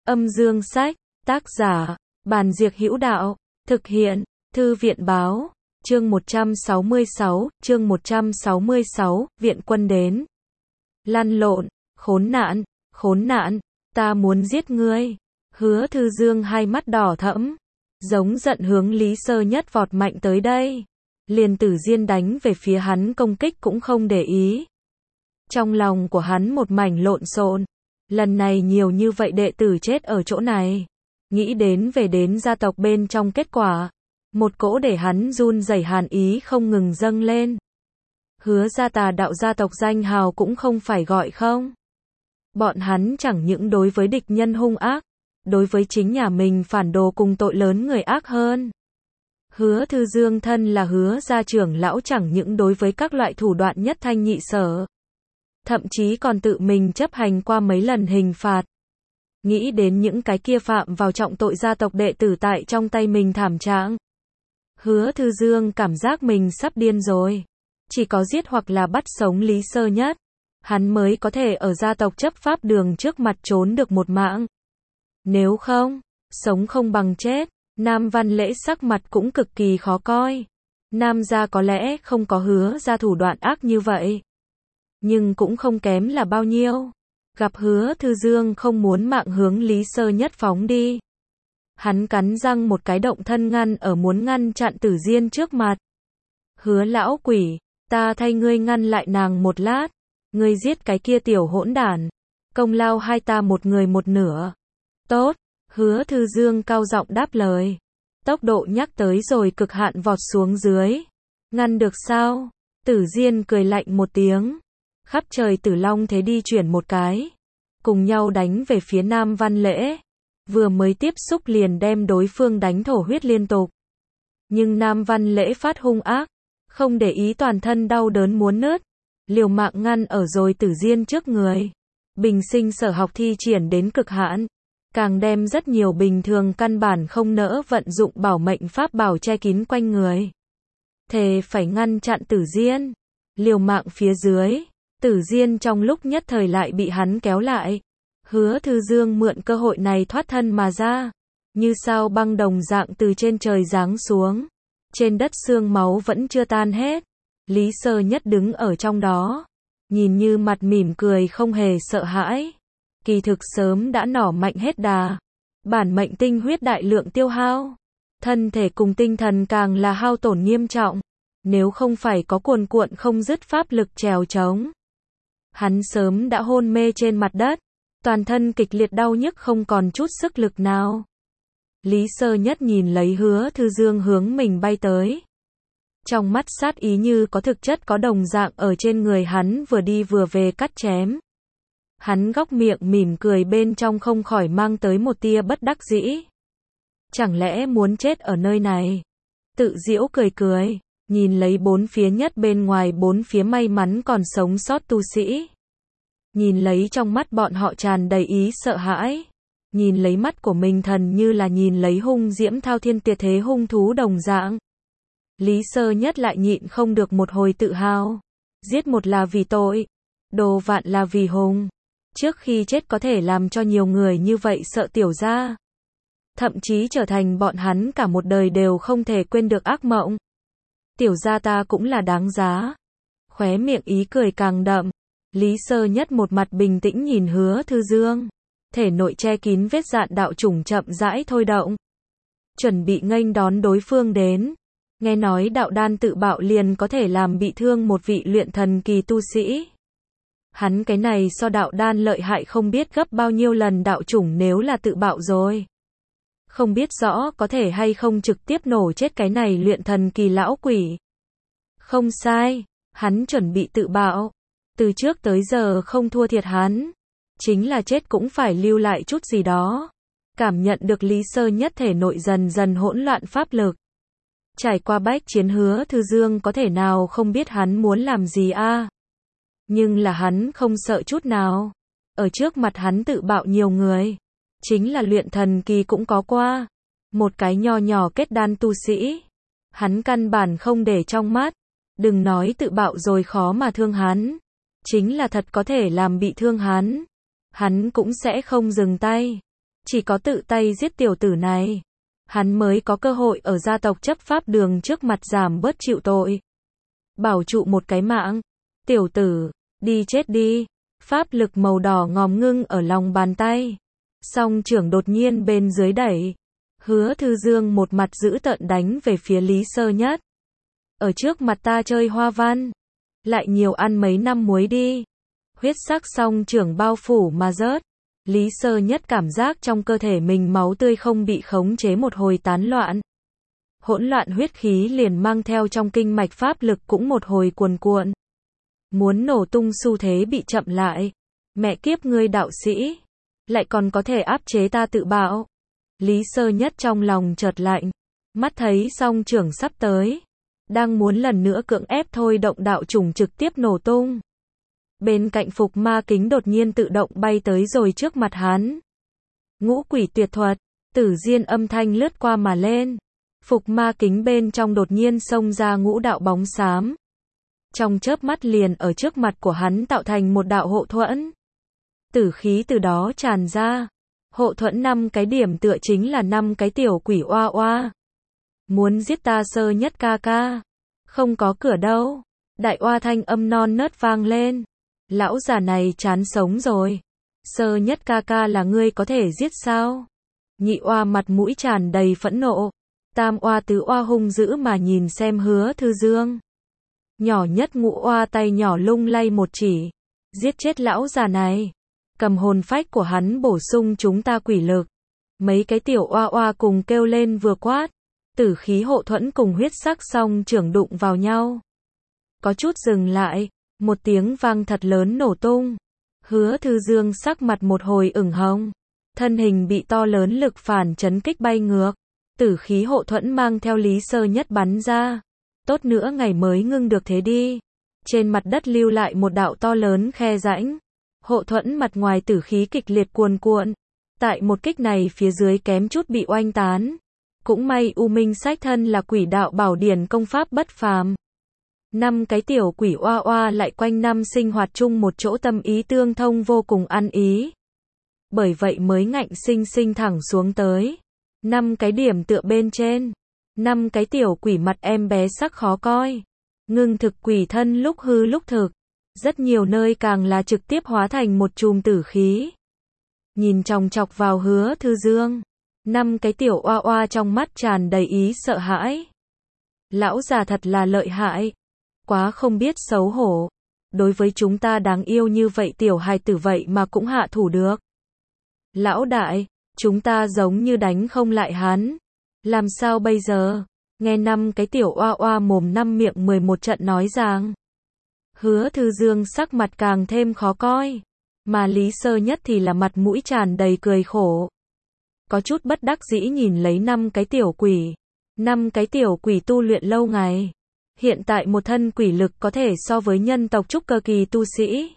Âm dương sách, tác giả, Bàn Diệc Hữu Đạo, thực hiện, Thư viện báo, chương 166, viện quân đến. Lăn lộn, khốn nạn, ta muốn giết ngươi. Hứa Thư Dương hai mắt đỏ thẫm, giống giận hướng Lý Sơ Nhất vọt mạnh tới đây. Liền Tử Diên đánh về phía hắn công kích cũng không để ý. Trong lòng của hắn một mảnh lộn xộn, lần này nhiều như vậy đệ tử chết ở chỗ này. Nghĩ đến về đến gia tộc bên trong kết quả, một cỗ để hắn run rẩy hàn ý không ngừng dâng lên. Hứa gia Tà đạo gia tộc danh hào cũng không phải gọi không. Bọn hắn chẳng những đối với địch nhân hung ác, đối với chính nhà mình phản đồ cùng tội lớn người ác hơn. Hứa Thư Dương thân là Hứa gia trưởng lão chẳng những đối với các loại thủ đoạn nhất thanh nhị sở, thậm chí còn tự mình chấp hành qua mấy lần hình phạt. Nghĩ đến những cái kia phạm vào trọng tội gia tộc đệ tử tại trong tay mình thảm trạng, Hứa Thư Dương cảm giác mình sắp điên rồi. Chỉ có giết hoặc là bắt sống Lý Sơ Nhất, hắn mới có thể ở gia tộc chấp pháp đường trước mặt trốn được một mạng. Nếu không, sống không bằng chết. Nam Văn Lễ sắc mặt cũng cực kỳ khó coi. Nam gia có lẽ không có Hứa gia thủ đoạn ác như vậy, nhưng cũng không kém là bao nhiêu. Gặp Hứa Thư Dương không muốn mạng hướng Lý Sơ Nhất phóng đi, hắn cắn răng một cái động thân ngăn ở muốn ngăn chặn Tử Diên trước mặt. Hứa lão quỷ, ta thay ngươi ngăn lại nàng một lát. Ngươi giết cái kia tiểu hỗn đản, công lao hai ta một người một nửa. Tốt. Hứa Thư Dương cao giọng đáp lời. Tốc độ nhắc tới rồi cực hạn vọt xuống dưới. Ngăn được sao? Tử Diên cười lạnh một tiếng. Khắp trời Tử Long thế đi chuyển một cái, cùng nhau đánh về phía Nam Văn Lễ. Vừa mới tiếp xúc liền đem đối phương đánh thổ huyết liên tục. Nhưng Nam Văn Lễ phát hung ác, không để ý toàn thân đau đớn muốn nứt, liều mạng ngăn ở rồi Tử Diên trước người. Bình sinh sở học thi triển đến cực hạn, càng đem rất nhiều bình thường căn bản không nỡ vận dụng bảo mệnh pháp bảo che kín quanh người. Thề phải ngăn chặn Tử Diên. Liều mạng phía dưới, Tử Diên trong lúc nhất thời lại bị hắn kéo lại. Hứa Thư Dương mượn cơ hội này thoát thân mà ra, như sao băng đồng dạng từ trên trời giáng xuống. Trên đất xương máu vẫn chưa tan hết. Lý Sơ Nhất đứng ở trong đó, nhìn như mặt mỉm cười không hề sợ hãi. Kỳ thực sớm đã nỏ mạnh hết đà. Bản mệnh tinh huyết đại lượng tiêu hao, thân thể cùng tinh thần càng là hao tổn nghiêm trọng. Nếu không phải có cuồn cuộn không dứt pháp lực trèo trống, hắn sớm đã hôn mê trên mặt đất, toàn thân kịch liệt đau nhức không còn chút sức lực nào. Lý Sơ Nhất nhìn lấy Hứa Thư Dương hướng mình bay tới, trong mắt sát ý như có thực chất có đồng dạng ở trên người hắn vừa đi vừa về cắt chém. Hắn góc miệng mỉm cười bên trong không khỏi mang tới một tia bất đắc dĩ. Chẳng lẽ muốn chết ở nơi này? Tự giễu cười cười, nhìn lấy bốn phía nhất bên ngoài bốn phía may mắn còn sống sót tu sĩ. Nhìn lấy trong mắt bọn họ tràn đầy ý sợ hãi. Nhìn lấy mắt của mình thần như là nhìn lấy hung diễm thao thiên tuyệt thế hung thú đồng dạng. Lý Sơ Nhất lại nhịn không được một hồi tự hào. Giết một là vì tội, đồ vạn là vì hùng. Trước khi chết có thể làm cho nhiều người như vậy sợ tiểu gia, thậm chí trở thành bọn hắn cả một đời đều không thể quên được ác mộng. Tiểu gia ta cũng là đáng giá. Khóe miệng ý cười càng đậm. Lý Sơ Nhất một mặt bình tĩnh nhìn Hứa Thư Dương, thể nội che kín vết dạn đạo chủng chậm rãi thôi động, chuẩn bị nghênh đón đối phương đến. Nghe nói đạo đan tự bạo liền có thể làm bị thương một vị luyện thần kỳ tu sĩ. Hắn cái này so đạo đan lợi hại không biết gấp bao nhiêu lần đạo chủng nếu là tự bạo rồi. Không biết rõ có thể hay không trực tiếp nổ chết cái này luyện thần kỳ lão quỷ. Không sai, hắn chuẩn bị tự bạo. Từ trước tới giờ không thua thiệt hắn. Chính là chết cũng phải lưu lại chút gì đó. Cảm nhận được Lý Sơ Nhất thể nội dần dần hỗn loạn pháp lực. Trải qua bách chiến Hứa Thư Dương có thể nào không biết hắn muốn làm gì a? Nhưng là hắn không sợ chút nào. Ở trước mặt hắn tự bạo nhiều người. Chính là luyện thần kỳ cũng có qua. Một cái nho nhỏ kết đan tu sĩ. Hắn căn bản không để trong mắt. Đừng nói tự bạo rồi khó mà thương hắn. Chính là thật có thể làm bị thương hắn. Hắn cũng sẽ không dừng tay. Chỉ có tự tay giết tiểu tử này, hắn mới có cơ hội ở gia tộc chấp pháp đường trước mặt giảm bớt chịu tội. Bảo trụ một cái mạng. Tiểu tử, đi chết đi. Pháp lực màu đỏ ngòm ngưng ở lòng bàn tay. Song trưởng đột nhiên bên dưới đẩy. Hứa Thư Dương một mặt dữ tợn đánh về phía Lý Sơ Nhất. Ở trước mặt ta chơi hoa văn. Lại nhiều ăn mấy năm muối đi. Huyết sắc song trưởng bao phủ mà rớt. Lý Sơ Nhất cảm giác trong cơ thể mình máu tươi không bị khống chế một hồi tán loạn. Hỗn loạn huyết khí liền mang theo trong kinh mạch pháp lực cũng một hồi cuồn cuộn. Muốn nổ tung xu thế bị chậm lại. Mẹ kiếp ngươi đạo sĩ. Lại còn có thể áp chế ta tự bạo. Lý Sơ Nhất trong lòng chợt lạnh. Mắt thấy song trưởng sắp tới. Đang muốn lần nữa cưỡng ép thôi động đạo trùng trực tiếp nổ tung. Bên cạnh phục ma kính đột nhiên tự động bay tới rồi trước mặt hắn. Ngũ quỷ tuyệt thuật. Tử diên âm thanh lướt qua mà lên. Phục ma kính bên trong đột nhiên xông ra ngũ đạo bóng xám. Trong chớp mắt liền ở trước mặt của hắn tạo thành một đạo hộ thuẫn. Tử khí từ đó tràn ra. Hộ thuẫn 5 cái điểm tựa chính là 5 cái tiểu quỷ oa oa. Muốn giết ta Sơ Nhất ca ca. Không có cửa đâu. Đại oa thanh âm non nớt vang lên. Lão già này chán sống rồi. Sơ Nhất ca ca là ngươi có thể giết sao? Nhị oa mặt mũi tràn đầy phẫn nộ. Tam oa tứ oa hung dữ mà nhìn xem Hứa Thư Dương. Nhỏ nhất Ngũ oa tay nhỏ lung lay một chỉ. Giết chết lão già này. Cầm hồn phách của hắn bổ sung chúng ta quỷ lực. Mấy cái tiểu oa oa cùng kêu lên vừa quát. Tử khí hộ thuẫn cùng huyết sắc song trưởng đụng vào nhau. Có chút dừng lại. Một tiếng vang thật lớn nổ tung. Hứa Thư Dương sắc mặt một hồi ửng hồng. Thân hình bị to lớn lực phản chấn kích bay ngược. Tử khí hộ thuẫn mang theo Lý Sơ Nhất bắn ra. Tốt nữa ngày mới ngưng được thế đi. Trên mặt đất lưu lại một đạo to lớn khe rãnh. Hộ thuẫn mặt ngoài tử khí kịch liệt cuồn cuộn. Tại một kích này phía dưới kém chút bị oanh tán. Cũng may U Minh Sách thân là quỷ đạo bảo điển công pháp bất phàm. 5 cái tiểu quỷ oa oa lại quanh năm sinh hoạt chung một chỗ, tâm ý tương thông vô cùng ăn ý. Bởi vậy mới ngạnh sinh sinh thẳng xuống tới. 5 cái điểm tựa bên trên. 5 cái tiểu quỷ mặt em bé sắc khó coi. Ngưng thực quỷ thân lúc hư lúc thực. Rất nhiều nơi càng là trực tiếp hóa thành một chùm tử khí. Nhìn chòng chọc vào Hứa Thư Dương. 5 cái tiểu oa oa trong mắt tràn đầy ý sợ hãi. Lão già thật là lợi hại. Quá không biết xấu hổ. Đối với chúng ta đáng yêu như vậy tiểu hài tử vậy mà cũng hạ thủ được. Lão đại, chúng ta giống như đánh không lại hắn. Làm sao bây giờ? Nghe 5 cái tiểu oa oa mồm 5 miệng 11 trận nói rằng. Hứa Thư Dương sắc mặt càng thêm khó coi. Mà Lý Sơ Nhất thì là mặt mũi tràn đầy cười khổ. Có chút bất đắc dĩ nhìn lấy 5 cái tiểu quỷ. 5 cái tiểu quỷ tu luyện lâu ngày. Hiện tại một thân quỷ lực có thể so với nhân tộc trúc cơ kỳ tu sĩ.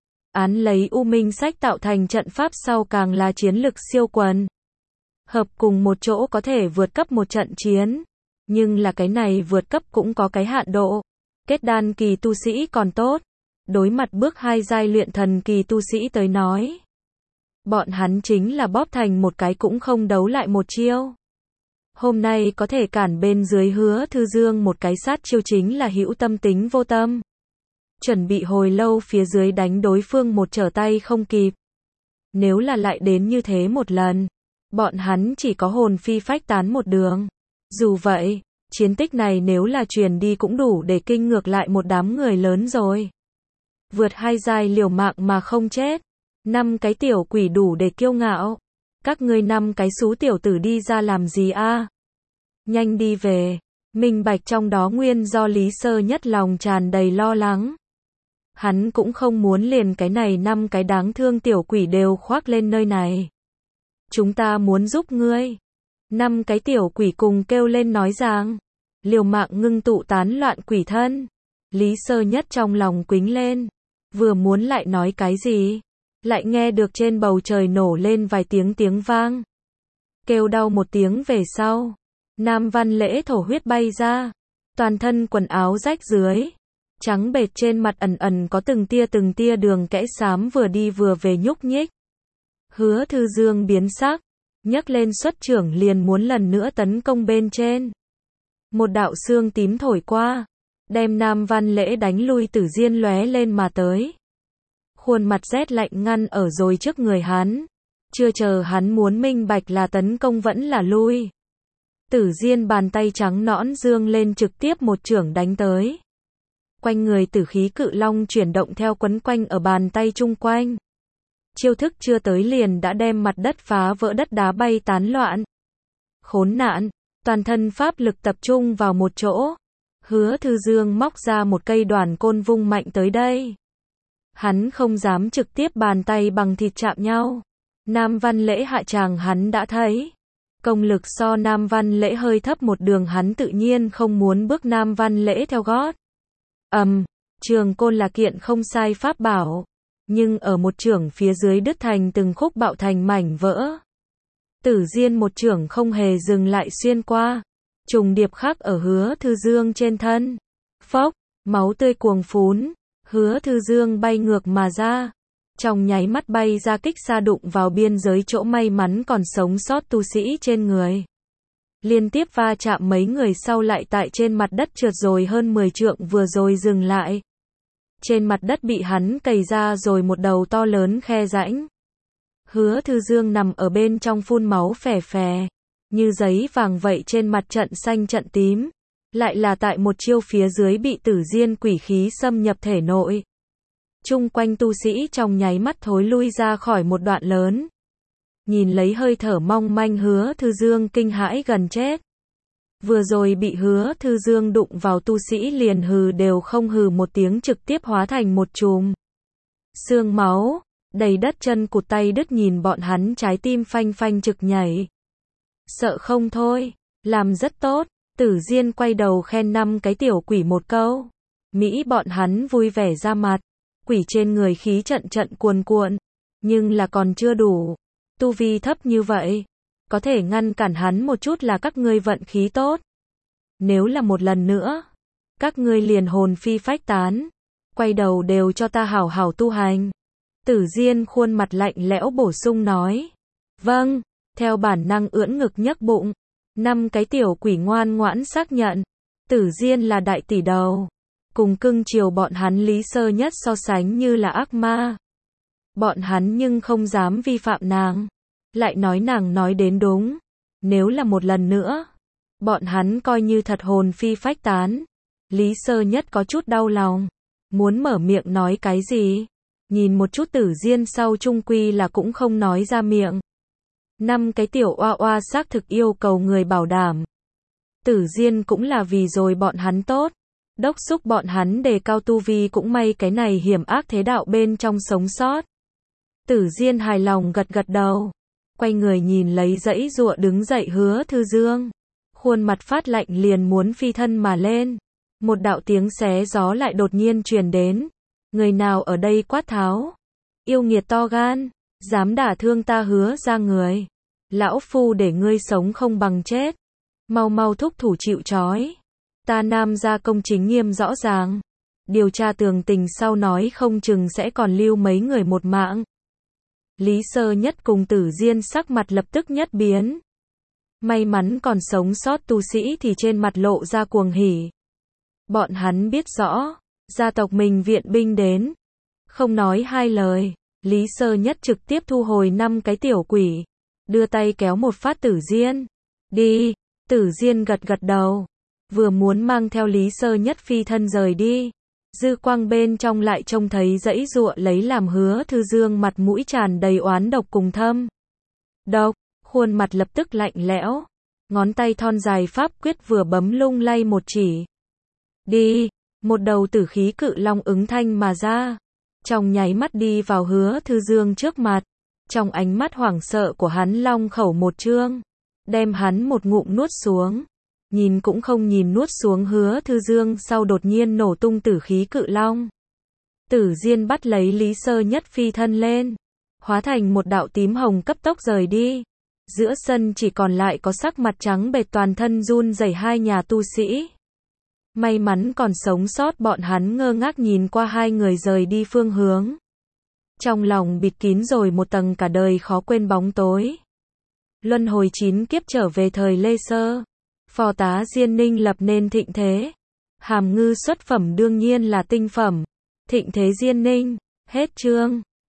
Án lấy U Minh Sách tạo thành trận pháp sau càng là chiến lực siêu quần. Hợp cùng một chỗ có thể vượt cấp một trận chiến. Nhưng là cái này vượt cấp cũng có cái hạn độ. Kết đan kỳ tu sĩ còn tốt. Đối mặt bước 2 giai luyện thần kỳ tu sĩ tới nói. Bọn hắn chính là bóp thành một cái cũng không đấu lại một chiêu. Hôm nay có thể cản bên dưới Hứa Thư Dương một cái sát chiêu chính là hữu tâm tính vô tâm. Chuẩn bị hồi lâu phía dưới đánh đối phương một trở tay không kịp. Nếu là lại đến như thế một lần, bọn hắn chỉ có hồn phi phách tán một đường. Dù vậy, chiến tích này nếu là truyền đi cũng đủ để kinh ngược lại một đám người lớn rồi. Vượt 2 giai liều mạng mà không chết. 5 cái tiểu quỷ đủ để kiêu ngạo. Các ngươi 5 cái xú tiểu tử đi ra làm gì a? Nhanh đi về. Minh bạch trong đó nguyên do Lý Sơ Nhất lòng tràn đầy lo lắng. Hắn cũng không muốn liền cái này 5 cái đáng thương tiểu quỷ đều khoác lên nơi này. Chúng ta muốn giúp ngươi. 5 cái tiểu quỷ cùng kêu lên nói rằng. Liều mạng ngưng tụ tán loạn quỷ thân. Lý Sơ Nhất trong lòng quính lên. Vừa muốn lại nói cái gì. Lại nghe được trên bầu trời nổ lên vài tiếng vang. Kêu đau một tiếng về sau. Nam Văn Lễ thổ huyết bay ra. Toàn thân quần áo rách dưới. Trắng bệt trên mặt ẩn ẩn có từng tia đường kẽ xám vừa đi vừa về nhúc nhích. Hứa Thư Dương biến sắc. nhấc lên xuất chưởng liền muốn lần nữa tấn công bên trên. Một đạo xương tím thổi qua, đem Nam Văn Lễ đánh lui. Tử Diên lóe lên mà tới. Khuôn mặt rét lạnh ngăn ở rồi trước người hắn. Chưa chờ hắn muốn minh bạch là tấn công vẫn là lui. Tử Diên bàn tay trắng nõn dương lên trực tiếp một chưởng đánh tới. Quanh người tử khí cự long chuyển động theo quấn quanh ở bàn tay chung quanh. Chiêu thức chưa tới liền đã đem mặt đất phá vỡ, đất đá bay tán loạn. Khốn nạn, toàn thân pháp lực tập trung vào một chỗ. Hứa Thư Dương móc ra một cây đoàn côn vung mạnh tới đây. Hắn không dám trực tiếp bàn tay bằng thịt chạm nhau. Nam Văn Lễ hạ tràng hắn đã thấy. Công lực so Nam Văn Lễ hơi thấp một đường, hắn tự nhiên không muốn bước Nam Văn Lễ theo gót. Trường côn là kiện không sai pháp bảo. Nhưng ở một chưởng phía dưới đứt thành từng khúc, bạo thành mảnh vỡ. Tử Diên một chưởng không hề dừng lại xuyên qua. Trùng điệp khắc ở Hứa Thư Dương trên thân. Phốc, máu tươi cuồng phún. Hứa Thư Dương bay ngược mà ra. Trong nháy mắt bay ra kích xa, đụng vào biên giới chỗ may mắn còn sống sót tu sĩ trên người. Liên tiếp va chạm mấy người sau lại tại trên mặt đất trượt rồi hơn 10 trượng, vừa rồi dừng lại. Trên mặt đất bị hắn cày ra rồi một đầu to lớn khe rãnh. Hứa Thư Dương nằm ở bên trong phun máu phè phè, như giấy vàng vậy, trên mặt trận xanh trận tím. Lại là tại một chiêu phía dưới bị Tử Diên quỷ khí xâm nhập thể nội. Chung quanh tu sĩ trong nháy mắt thối lui ra khỏi một đoạn lớn. Nhìn lấy hơi thở mong manh Hứa Thư Dương kinh hãi gần chết. Vừa rồi bị Hứa Thư Dương đụng vào tu sĩ liền hừ đều không hừ một tiếng, trực tiếp hóa thành một chùm xương máu, đầy đất, chân cụt tay đứt, nhìn bọn hắn trái tim phanh phanh trực nhảy. Sợ không thôi, làm rất tốt. Tử Diên quay đầu khen 5 cái tiểu quỷ một câu. Mỹ bọn hắn vui vẻ ra mặt. Quỷ trên người khí trận trận cuồn cuộn. Nhưng là còn chưa đủ. Tu vi thấp như vậy. Có thể ngăn cản hắn một chút là các ngươi vận khí tốt. Nếu là một lần nữa, các ngươi liền hồn phi phách tán. Quay đầu đều cho ta hảo hảo tu hành. Tử Diên khuôn mặt lạnh lẽo bổ sung nói. Vâng, theo bản năng ưỡn ngực nhấc bụng. 5 cái tiểu quỷ ngoan ngoãn xác nhận. Tử Diên là đại tỷ đầu. Cùng cưng chiều bọn hắn Lý Sơ Nhất so sánh như là ác ma. Bọn hắn nhưng không dám vi phạm nàng. Lại nói nàng nói đến đúng. Nếu là một lần nữa, bọn hắn coi như thật hồn phi phách tán. Lý Sơ Nhất có chút đau lòng. Muốn mở miệng nói cái gì? Nhìn một chút Tử Diên sau chung quy là cũng không nói ra miệng. 5 cái tiểu oa oa xác thực yêu cầu người bảo đảm. Tử Diên cũng là vì rồi bọn hắn tốt. Đốc xúc bọn hắn đề cao tu vi, cũng may cái này hiểm ác thế đạo bên trong sống sót. Tử Diên hài lòng gật gật đầu. Quay người nhìn lấy dãy giụa đứng dậy Hứa Thư Dương. Khuôn mặt phát lạnh liền muốn phi thân mà lên. Một đạo tiếng xé gió lại đột nhiên truyền đến. Người nào ở đây quát tháo? Yêu nghiệt to gan, dám đả thương ta Hứa ra người. Lão phu để ngươi sống không bằng chết. Mau mau thúc thủ chịu trói. Ta Nam gia công chính nghiêm rõ ràng. Điều tra tường tình sau nói không chừng sẽ còn lưu mấy người một mạng. Lý Sơ Nhất cùng Tử Diên sắc mặt lập tức nhất biến. May mắn còn sống sót tu sĩ thì trên mặt lộ ra cuồng hỉ. Bọn hắn biết rõ, gia tộc mình viện binh đến. Không nói hai lời, Lý Sơ Nhất trực tiếp thu hồi 5 cái tiểu quỷ. Đưa tay kéo một phát Tử Diên. Đi, Tử Diên gật gật đầu. Vừa muốn mang theo Lý Sơ Nhất phi thân rời đi. Dư quang bên trong lại trông thấy dãy giụa lấy làm Hứa Thư Dương, mặt mũi tràn đầy oán độc cùng thâm độc, khuôn mặt lập tức lạnh lẽo. Ngón tay thon dài pháp quyết vừa bấm lung lay một chỉ. Đi, một đầu tử khí cự long ứng thanh mà ra. Trong nháy mắt đi vào Hứa Thư Dương trước mặt. Trong ánh mắt hoảng sợ của hắn, long khẩu một trương. Đem hắn một ngụm nuốt xuống. Nhìn cũng không nhìn nuốt xuống Hứa Thư Dương, sau đột nhiên nổ tung tử khí cự long. Tử Diên bắt lấy Lý Sơ Nhất phi thân lên. Hóa thành một đạo tím hồng cấp tốc rời đi. Giữa sân chỉ còn lại có sắc mặt trắng bệch, toàn thân run rẩy 2 nhà tu sĩ. May mắn còn sống sót bọn hắn ngơ ngác nhìn qua 2 người rời đi phương hướng. Trong lòng bịt kín rồi một tầng cả đời khó quên bóng tối. luân hồi 9 kiếp trở về thời Lê Sơ. Phò tá Diên Ninh lập nên thịnh thế. Hàm Ngư xuất phẩm đương nhiên là tinh phẩm. Thịnh thế Diên Ninh. Hết chương.